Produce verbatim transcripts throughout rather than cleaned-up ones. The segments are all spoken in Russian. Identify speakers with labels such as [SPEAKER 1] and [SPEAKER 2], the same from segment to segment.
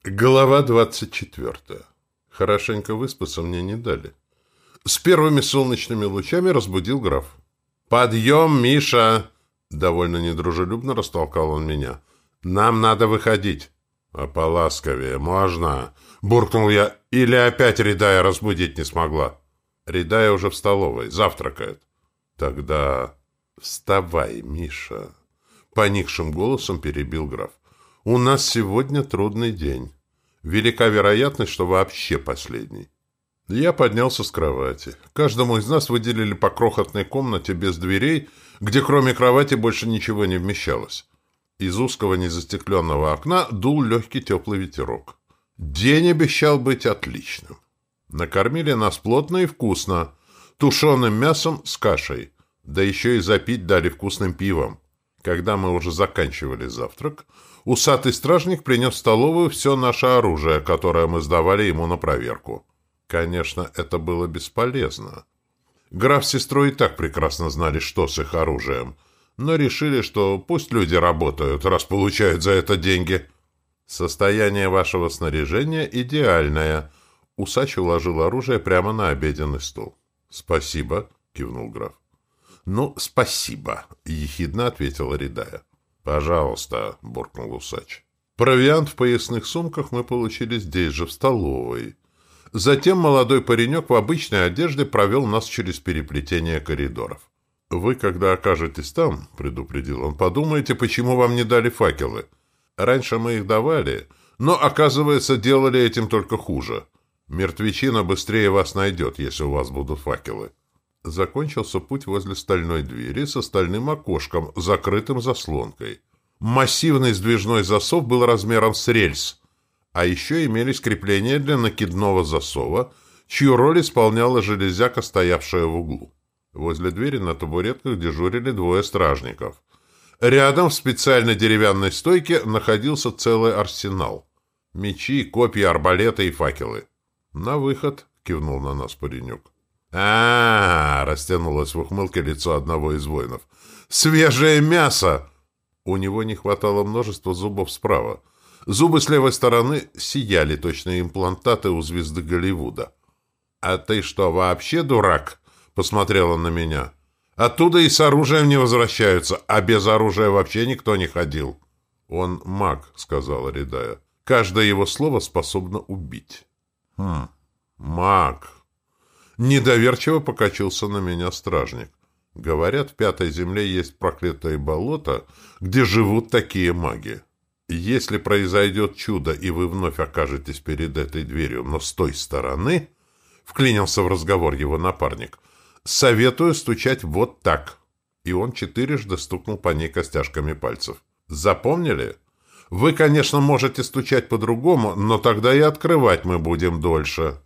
[SPEAKER 1] Глава двадцать четвертая. Хорошенько выспаться мне не дали. С первыми солнечными лучами разбудил граф. «Подъем, Миша!» Довольно недружелюбно растолкал он меня. «Нам надо выходить». «А поласковее можно?» Буркнул я. «Или опять Ридая разбудить не смогла?» «Ридая уже в столовой, завтракает». «Тогда вставай, Миша!» Поникшим голосом перебил граф. «У нас сегодня трудный день. Велика вероятность, что вообще последний». Я поднялся с кровати. Каждому из нас выделили по крохотной комнате без дверей, где кроме кровати больше ничего не вмещалось. Из узкого незастекленного окна дул легкий теплый ветерок. День обещал быть отличным. Накормили нас плотно и вкусно, тушеным мясом с кашей, да еще и запить дали вкусным пивом. Когда мы уже заканчивали завтрак, усатый стражник принес в столовую все наше оружие, которое мы сдавали ему на проверку. Конечно, это было бесполезно. Граф с сестрой и так прекрасно знали, что с их оружием, но решили, что пусть люди работают, раз получают за это деньги. «Состояние вашего снаряжения идеальное». Усач уложил оружие прямо на обеденный стол. «Спасибо», — кивнул граф. «Ну, спасибо», — ехидно ответила Ридая. «Пожалуйста», — буркнул усач. Провиант в поясных сумках мы получили здесь же, в столовой. Затем молодой паренек в обычной одежде провел нас через переплетение коридоров. «Вы, когда окажетесь там, — предупредил он, — подумайте, почему вам не дали факелы. Раньше мы их давали, но, оказывается, делали этим только хуже. Мертвечина быстрее вас найдет, если у вас будут факелы». Закончился путь возле стальной двери с стальным окошком, закрытым заслонкой. Массивный сдвижной засов был размером с рельс, а еще имелись крепления для накидного засова, чью роль исполняла железяка, стоявшая в углу. Возле двери на табуретках дежурили двое стражников. Рядом в специальной деревянной стойке находился целый арсенал. Мечи, копья, арбалеты и факелы. «На выход», — кивнул на нас паренек. а, -а, -а растянулось в ухмылке лицо одного из воинов. «Свежее мясо!» У него не хватало множества зубов справа. Зубы с левой стороны сияли, точно имплантаты у звезды Голливуда. «А ты что, вообще дурак?» — посмотрел он на меня. «Оттуда и с оружием не возвращаются, а без оружия вообще никто не ходил». «Он маг», — сказала Ридая. «Каждое его слово способно убить». «Хм, маг». Недоверчиво покачился на меня стражник. Говорят, в Пятой Земле есть проклятое болото, где живут такие маги. Если произойдет чудо, и вы вновь окажетесь перед этой дверью, но с той стороны, — вклинился в разговор его напарник, — советую стучать вот так. И он четырежды стукнул по ней костяшками пальцев. Запомнили? Вы, конечно, можете стучать по-другому, но тогда и открывать мы будем дольше.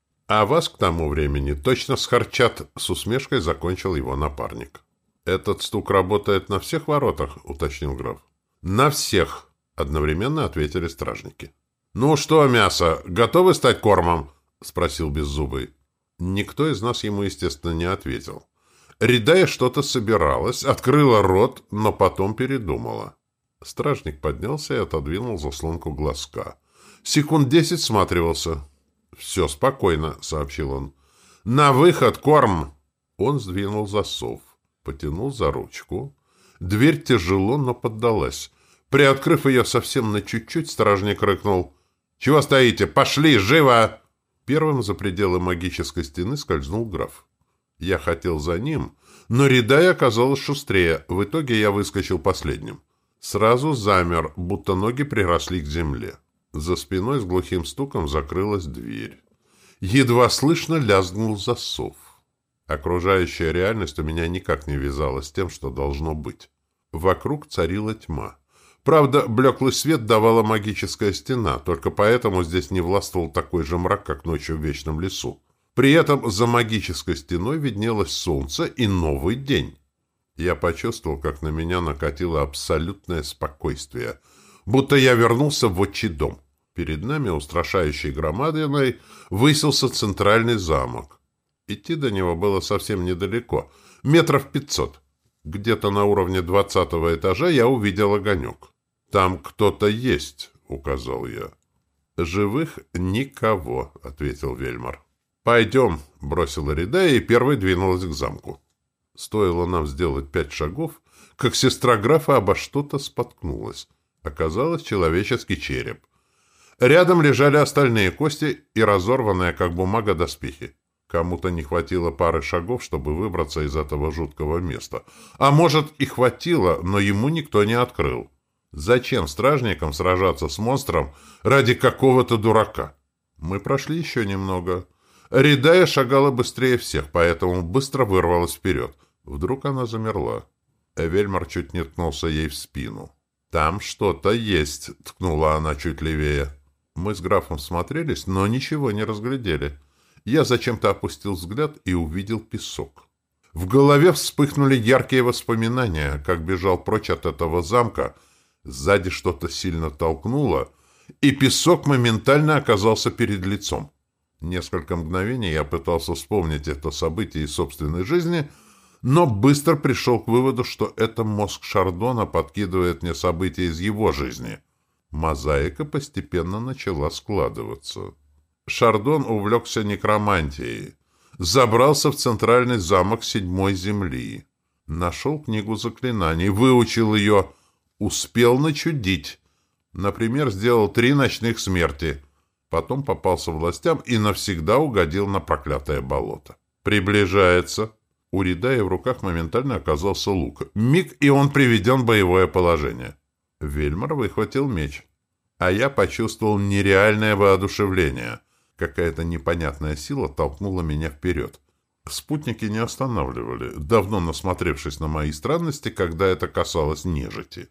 [SPEAKER 1] А вас к тому времени точно схарчат, — с усмешкой закончил его напарник. Этот стук работает на всех воротах, — уточнил граф. На всех. — одновременно ответили стражники. «Ну что, мясо, готовы стать кормом?» — спросил Беззубый. Никто из нас ему, естественно, не ответил. Ридая что-то собиралась, открыла рот, но потом передумала. Стражник поднялся и отодвинул заслонку глазка. Секунд десять всматривался. «Все спокойно», — сообщил он. «На выход, корм!» Он сдвинул засов, потянул за ручку. Дверь тяжело, но поддалась. Приоткрыв ее совсем на чуть-чуть, стражник рыкнул. «Чего стоите? Пошли, живо!» Первым за пределы магической стены скользнул граф. Я хотел за ним, но Ридая оказалась шустрее. В итоге я выскочил последним. Сразу замер, будто ноги приросли к земле. За спиной с глухим стуком закрылась дверь. Едва слышно лязгнул засов. Окружающая реальность у меня никак не вязалась с тем, что должно быть. Вокруг царила тьма. Правда, блеклый свет давала магическая стена, только поэтому здесь не властвовал такой же мрак, как ночью в Вечном лесу. При этом за магической стеной виднелось солнце и новый день. Я почувствовал, как на меня накатило абсолютное спокойствие, будто я вернулся в отчий дом. Перед нами, устрашающей громадиной, высился центральный замок. Идти до него было совсем недалеко, метров пятьсот. Где-то на уровне двадцатого этажа я увидел огонек. «Там кто-то есть», — указал я. «Живых никого», — ответил Вельмар. «Пойдем», — бросила Ридая и первой двинулась к замку. Стоило нам сделать пять шагов, как сестра графа обо что-то споткнулась. Оказалось, человеческий череп. Рядом лежали остальные кости и разорванные, как бумага, доспехи. Кому-то не хватило пары шагов, чтобы выбраться из этого жуткого места. А может, и хватило, но ему никто не открыл. Зачем стражникам сражаться с монстром ради какого-то дурака? Мы прошли еще немного. Ридая шагала быстрее всех, поэтому быстро вырвалась вперед. Вдруг она замерла. Вельмар чуть не ткнулся ей в спину. «Там что-то есть», — ткнула она чуть левее. Мы с графом смотрелись, но ничего не разглядели. Я зачем-то опустил взгляд и увидел песок. В голове вспыхнули яркие воспоминания, как бежал прочь от этого замка. Сзади что-то сильно толкнуло, и песок моментально оказался перед лицом. Несколько мгновений я пытался вспомнить это событие из собственной жизни, но быстро пришел к выводу, что это мозг Шардона подкидывает мне события из его жизни. Мозаика постепенно начала складываться. Шардон увлекся некромантией, забрался в центральный замок седьмой земли, нашел книгу заклинаний, выучил ее, успел начудить. Например, сделал три ночных смерти, потом попался властям и навсегда угодил на проклятое болото. Приближается. У Ридая в руках моментально оказался лук. Миг, и он приведен в боевое положение. Вельмар выхватил меч. А я почувствовал нереальное воодушевление. Какая-то непонятная сила толкнула меня вперед. Спутники не останавливали, давно насмотревшись на мои странности, когда это касалось нежити.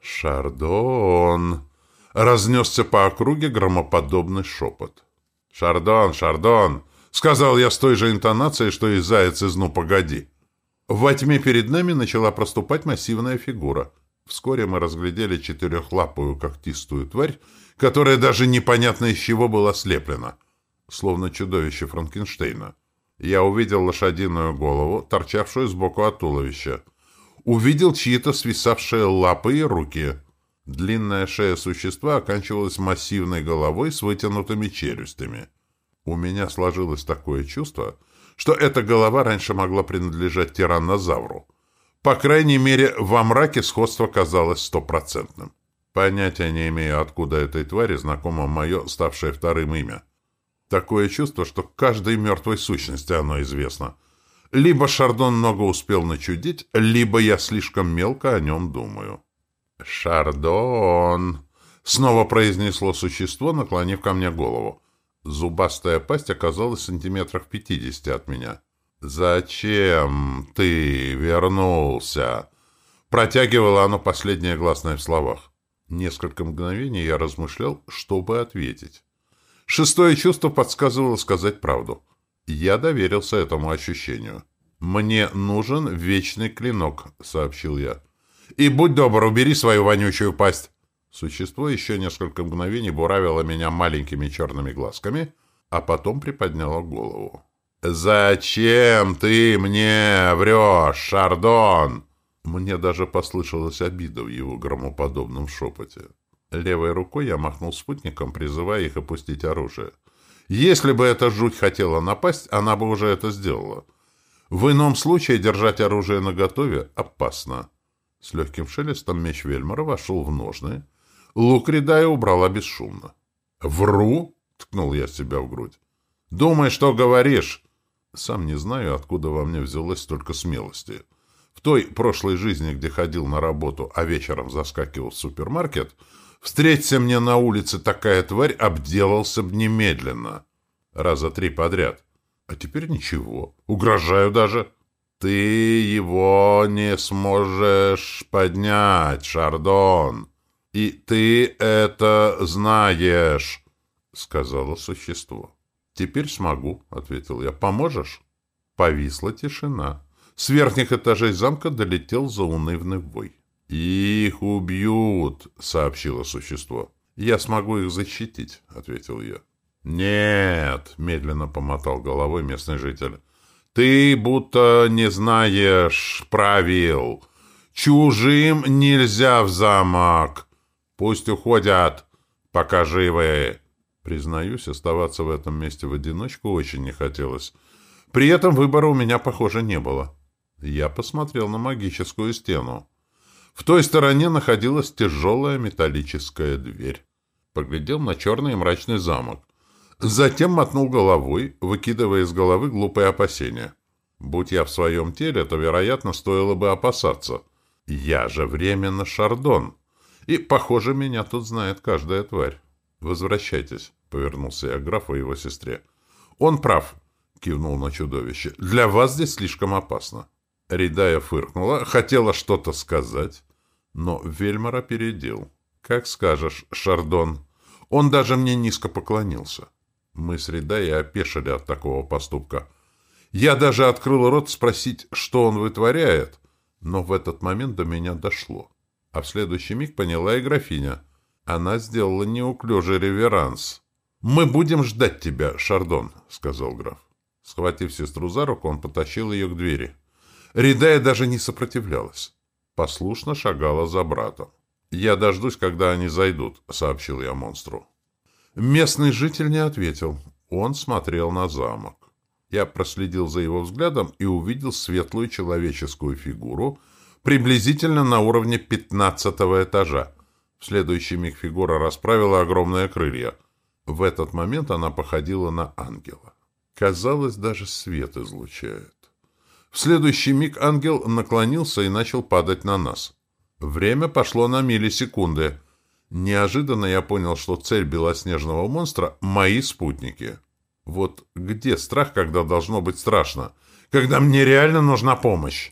[SPEAKER 1] «Шардон!» — разнесся по округе громоподобный шепот. «Шардон! Шардон!» — сказал я с той же интонацией, что и заяц из «Ну, погоди!» Во тьме перед нами начала проступать массивная фигура. Вскоре мы разглядели четырехлапую когтистую тварь, которая даже непонятно из чего была слеплена, словно чудовище Франкенштейна. Я увидел лошадиную голову, торчавшую сбоку от туловища. Увидел чьи-то свисавшие лапы и руки. Длинная шея существа оканчивалась массивной головой с вытянутыми челюстями. У меня сложилось такое чувство, что эта голова раньше могла принадлежать тираннозавру. По крайней мере, во мраке сходство казалось стопроцентным. Понятия не имею, откуда этой твари знакомо мое, ставшее вторым имя. Такое чувство, что каждой мертвой сущности оно известно. Либо Шардон много успел начудить, либо я слишком мелко о нем думаю. «Шардон!» — снова произнесло существо, наклонив ко мне голову. Зубастая пасть оказалась в сантиметрах пятидесяти от меня. «Зачем ты вернулся?» Протягивало оно последнее гласное в словах. Несколько мгновений я размышлял, что бы ответить. Шестое чувство подсказывало сказать правду. Я доверился этому ощущению. «Мне нужен вечный клинок», — сообщил я. «И будь добр, убери свою вонючую пасть». Существо еще несколько мгновений буравило меня маленькими черными глазками, а потом приподняло голову. «Зачем ты мне врешь, Шардон?» Мне даже послышалась обида в его громоподобном шепоте. Левой рукой я махнул спутником, призывая их опустить оружие. Если бы эта жуть хотела напасть, она бы уже это сделала. В ином случае держать оружие наготове опасно. С легким шелестом меч Вельмара вошел в ножны. Лук Ридая убрала бесшумно. «Вру?» — ткнул я себя в грудь. «Думай, что говоришь!» Сам не знаю, откуда во мне взялось столько смелости. В той прошлой жизни, где ходил на работу, а вечером заскакивал в супермаркет, встреться мне на улице такая тварь, обделался б немедленно. Раза три подряд. А теперь ничего. Угрожаю даже. «Ты его не сможешь поднять, Шардон. И ты это знаешь», — сказала существо. «Теперь смогу», — ответил я. «Поможешь?» Повисла тишина. С верхних этажей замка долетел заунывный вой. «Их убьют», — сообщило существо. «Я смогу их защитить», — ответил я. «Нет», — медленно помотал головой местный житель. «Ты будто не знаешь правил. Чужим нельзя в замок. Пусть уходят, пока живы». Признаюсь, оставаться в этом месте в одиночку очень не хотелось. При этом выбора у меня, похоже, не было. Я посмотрел на магическую стену. В той стороне находилась тяжелая металлическая дверь. Поглядел на черный и мрачный замок. Затем мотнул головой, выкидывая из головы глупые опасения. Будь я в своем теле, то, вероятно, стоило бы опасаться. Я же временно Шардон. И, похоже, меня тут знает каждая тварь. «Возвращайтесь», — повернулся я к графу и его сестре. «Он прав», — кивнул на чудовище. «Для вас здесь слишком опасно». Ридая фыркнула, хотела что-то сказать, но Вельмар опередил. «Как скажешь, Шардон». Он даже мне низко поклонился. Мы с Ридаей опешили от такого поступка. Я даже открыл рот спросить, что он вытворяет, но в этот момент до меня дошло. А в следующий миг поняла и графиня. Она сделала неуклюжий реверанс. «Мы будем ждать тебя, Шардон», — сказал граф. Схватив сестру за руку, он потащил ее к двери. Ридая даже не сопротивлялась. Послушно шагала за братом. «Я дождусь, когда они зайдут», — сообщил я монстру. Местный житель не ответил. Он смотрел на замок. Я проследил за его взглядом и увидел светлую человеческую фигуру приблизительно на уровне пятнадцатого этажа. В следующий миг фигура расправила огромные крылья. В этот момент она походила на ангела. Казалось, даже свет излучает. В следующий миг ангел наклонился и начал падать на нас. Время пошло на миллисекунды. Неожиданно я понял, что цель белоснежного монстра — мои спутники. Вот где страх, когда должно быть страшно? Когда мне реально нужна помощь?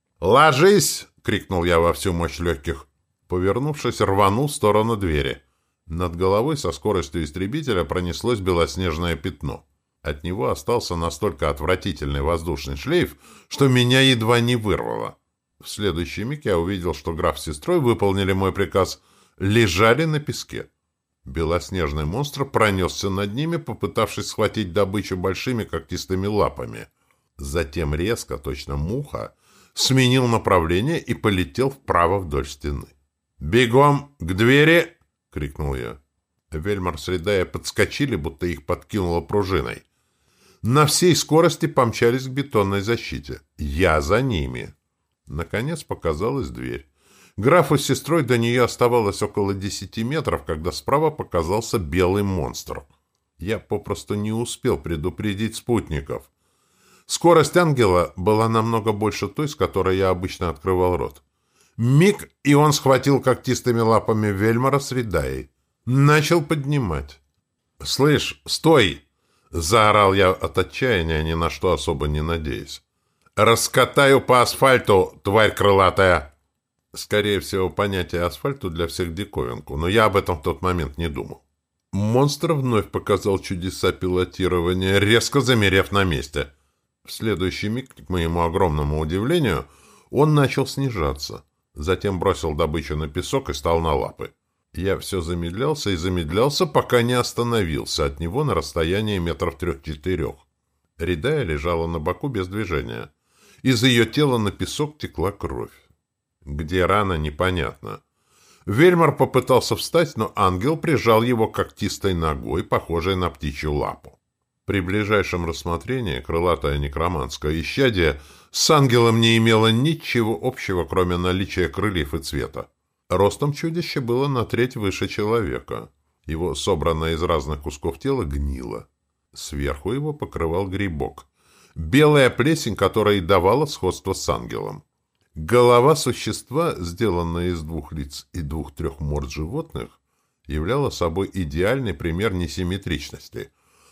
[SPEAKER 1] «Ложись!» — крикнул я во всю мощь легких. Повернувшись, рванул в сторону двери. Над головой со скоростью истребителя пронеслось белоснежное пятно. От него остался настолько отвратительный воздушный шлейф, что меня едва не вырвало. В следующий миг я увидел, что граф с сестрой выполнили мой приказ, лежали на песке. Белоснежный монстр пронесся над ними, попытавшись схватить добычу большими когтистыми лапами. Затем резко, точно муха, сменил направление и полетел вправо вдоль стены. «Бегом к двери!» — крикнул я. Вельмар с Ридая подскочили, будто их подкинуло пружиной. На всей скорости помчались к бетонной защите. Я за ними. Наконец показалась дверь. Графу с сестрой до нее оставалось около десяти метров, когда справа показался белый монстр. Я попросту не успел предупредить спутников. Скорость ангела была намного больше той, с которой я обычно открывал рот. Миг, и он схватил когтистыми лапами Вельмара с Ридаей. Начал поднимать. «Слышь, стой!» — заорал я от отчаяния, ни на что особо не надеясь. «Раскатаю по асфальту, тварь крылатая!» Скорее всего, понятие асфальту для всех диковинку, но я об этом в тот момент не думал. Монстр вновь показал чудеса пилотирования, резко замерев на месте. В следующий миг, к моему огромному удивлению, он начал снижаться. Затем бросил добычу на песок и стал на лапы. Я все замедлялся и замедлялся, пока не остановился от него на расстоянии метров трех-четырех. Ридая лежала на боку без движения. Из ее тела на песок текла кровь. Где рана, непонятно. Вельмар попытался встать, но ангел прижал его когтистой ногой, похожей на птичью лапу. При ближайшем рассмотрении крылатое некроманское исчадие с ангелом не имело ничего общего, кроме наличия крыльев и цвета. Ростом чудище было на треть выше человека. Его, собранное из разных кусков тела, гнило. Сверху его покрывал грибок. Белая плесень, которая и давала сходство с ангелом. Голова существа, сделанная из двух лиц и двух-трех морд животных, являла собой идеальный пример несимметричности.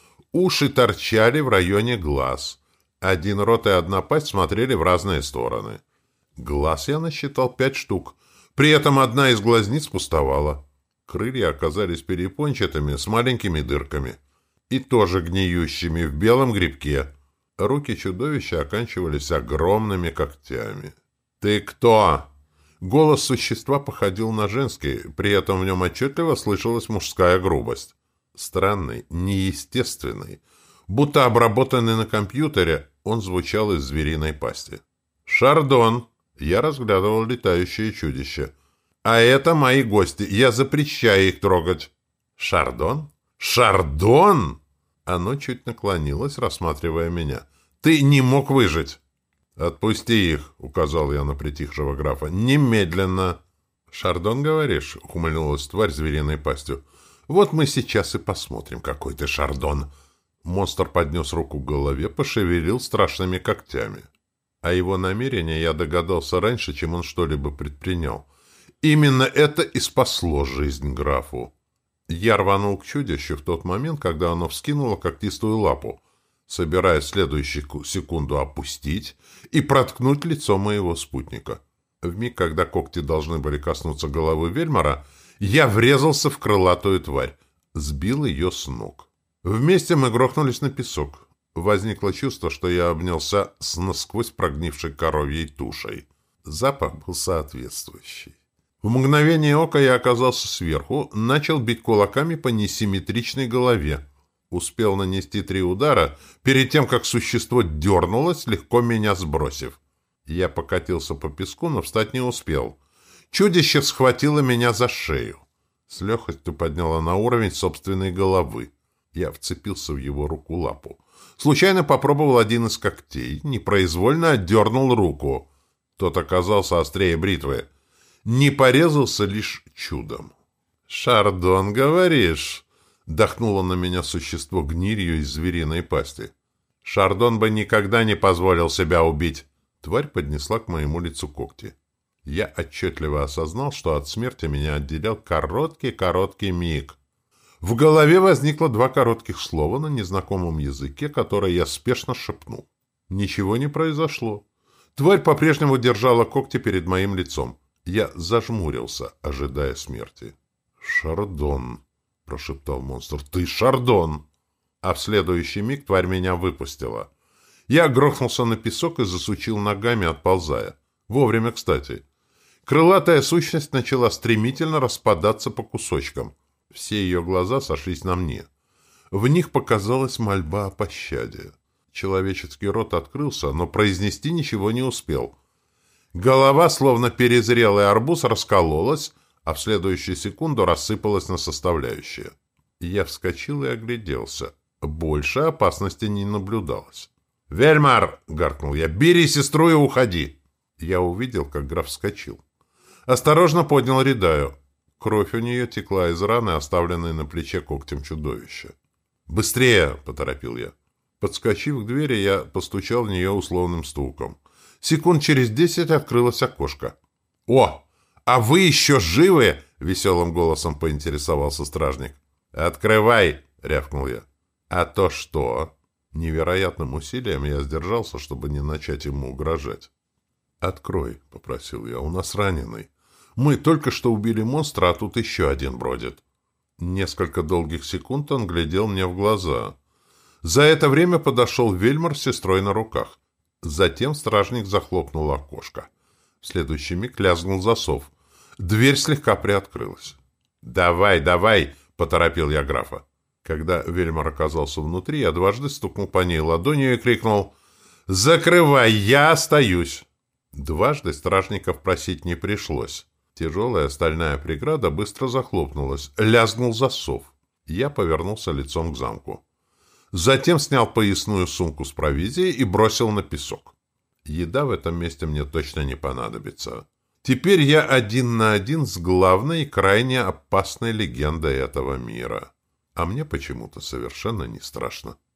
[SPEAKER 1] Уши торчали в районе глаз. Один рот и одна пасть смотрели в разные стороны. Глаз я насчитал пять штук. При этом одна из глазниц пустовала. Крылья оказались перепончатыми, с маленькими дырками. И тоже гниющими в белом грибке. Руки чудовища оканчивались огромными когтями. «Ты кто?» Голос существа походил на женский, при этом в нем отчетливо слышалась мужская грубость. Странный, неестественный. Будто обработанный на компьютере, он звучал из звериной пасти. «Шардон!» Я разглядывал летающее чудище. «А это мои гости. Я запрещаю их трогать». «Шардон?» «Шардон?» Оно чуть наклонилось, рассматривая меня. «Ты не мог выжить!» «Отпусти их», — указал я на притихшего графа. «Немедленно!» «Шардон, говоришь?» — ухмыльнулась тварь звериной пастью. «Вот мы сейчас и посмотрим, какой ты шардон!» Монстр поднес руку к голове, пошевелил страшными когтями. О его намерении я догадался раньше, чем он что-либо предпринял. Именно это и спасло жизнь графу. Я рванул к чудищу в тот момент, когда оно вскинуло когтистую лапу, собираясь в следующую секунду опустить и проткнуть лицо моего спутника. В миг, когда когти должны были коснуться головы Вельмара, я врезался в крылатую тварь, сбил ее с ног. Вместе мы грохнулись на песок. Возникло чувство, что я обнялся с насквозь прогнившей коровьей тушей. Запах был соответствующий. В мгновение ока я оказался сверху, начал бить кулаками по несимметричной голове. Успел нанести три удара, перед тем, как существо дернулось, легко меня сбросив. Я покатился по песку, но встать не успел. Чудище схватило меня за шею. С легкостью подняло на уровень собственной головы. Я вцепился в его руку-лапу. Случайно попробовал один из когтей, непроизвольно отдернул руку. Тот оказался острее бритвы. Не порезался лишь чудом. «Шардон, говоришь?» — дохнуло на меня существо гнилью из звериной пасти. «Шардон бы никогда не позволил себя убить!» Тварь поднесла к моему лицу когти. Я отчетливо осознал, что от смерти меня отделял короткий-короткий миг. В голове возникло два коротких слова на незнакомом языке, которые я спешно шепнул. Ничего не произошло. Тварь по-прежнему держала когти перед моим лицом. Я зажмурился, ожидая смерти. «Шардон», — прошептал монстр, — «ты Шардон!» А в следующий миг тварь меня выпустила. Я грохнулся на песок и засучил ногами, отползая. Вовремя, кстати. Крылатая сущность начала стремительно распадаться по кусочкам. Все ее глаза сошлись на мне. В них показалась мольба о пощаде. Человеческий рот открылся, но произнести ничего не успел. Голова, словно перезрелый арбуз, раскололась, а в следующую секунду рассыпалась на составляющие. Я вскочил и огляделся. Больше опасности не наблюдалось. «Вельмар!» — гаркнул я. «Бери сестру и уходи!» Я увидел, как граф вскочил. Осторожно поднял Ридаю. Кровь у нее текла из раны, оставленной на плече когтем чудовища. «Быстрее!» — поторопил я. Подскочив к двери, я постучал в нее условным стуком. Секунд через десять открылось окошко. «О, а вы еще живы?» — веселым голосом поинтересовался стражник. «Открывай!» — рявкнул я. «А то что?» Невероятным усилием я сдержался, чтобы не начать ему угрожать. «Открой», — попросил я, — «у нас раненый. Мы только что убили монстра, а тут еще один бродит». Несколько долгих секунд он глядел мне в глаза. За это время подошел Вельмар с сестрой на руках. Затем стражник захлопнул окошко. В следующий миг лязгнул засов. Дверь слегка приоткрылась. «Давай, давай!» — поторопил я графа. Когда Вельмар оказался внутри, я дважды стукнул по ней ладонью и крикнул: «Закрывай, я остаюсь!» Дважды стражников просить не пришлось. Тяжелая стальная преграда быстро захлопнулась. Лязгнул засов. Я повернулся лицом к замку. Затем снял поясную сумку с провизией и бросил на песок. Еда в этом месте мне точно не понадобится. Теперь я один на один с главной и крайне опасной легендой этого мира. А мне почему-то совершенно не страшно.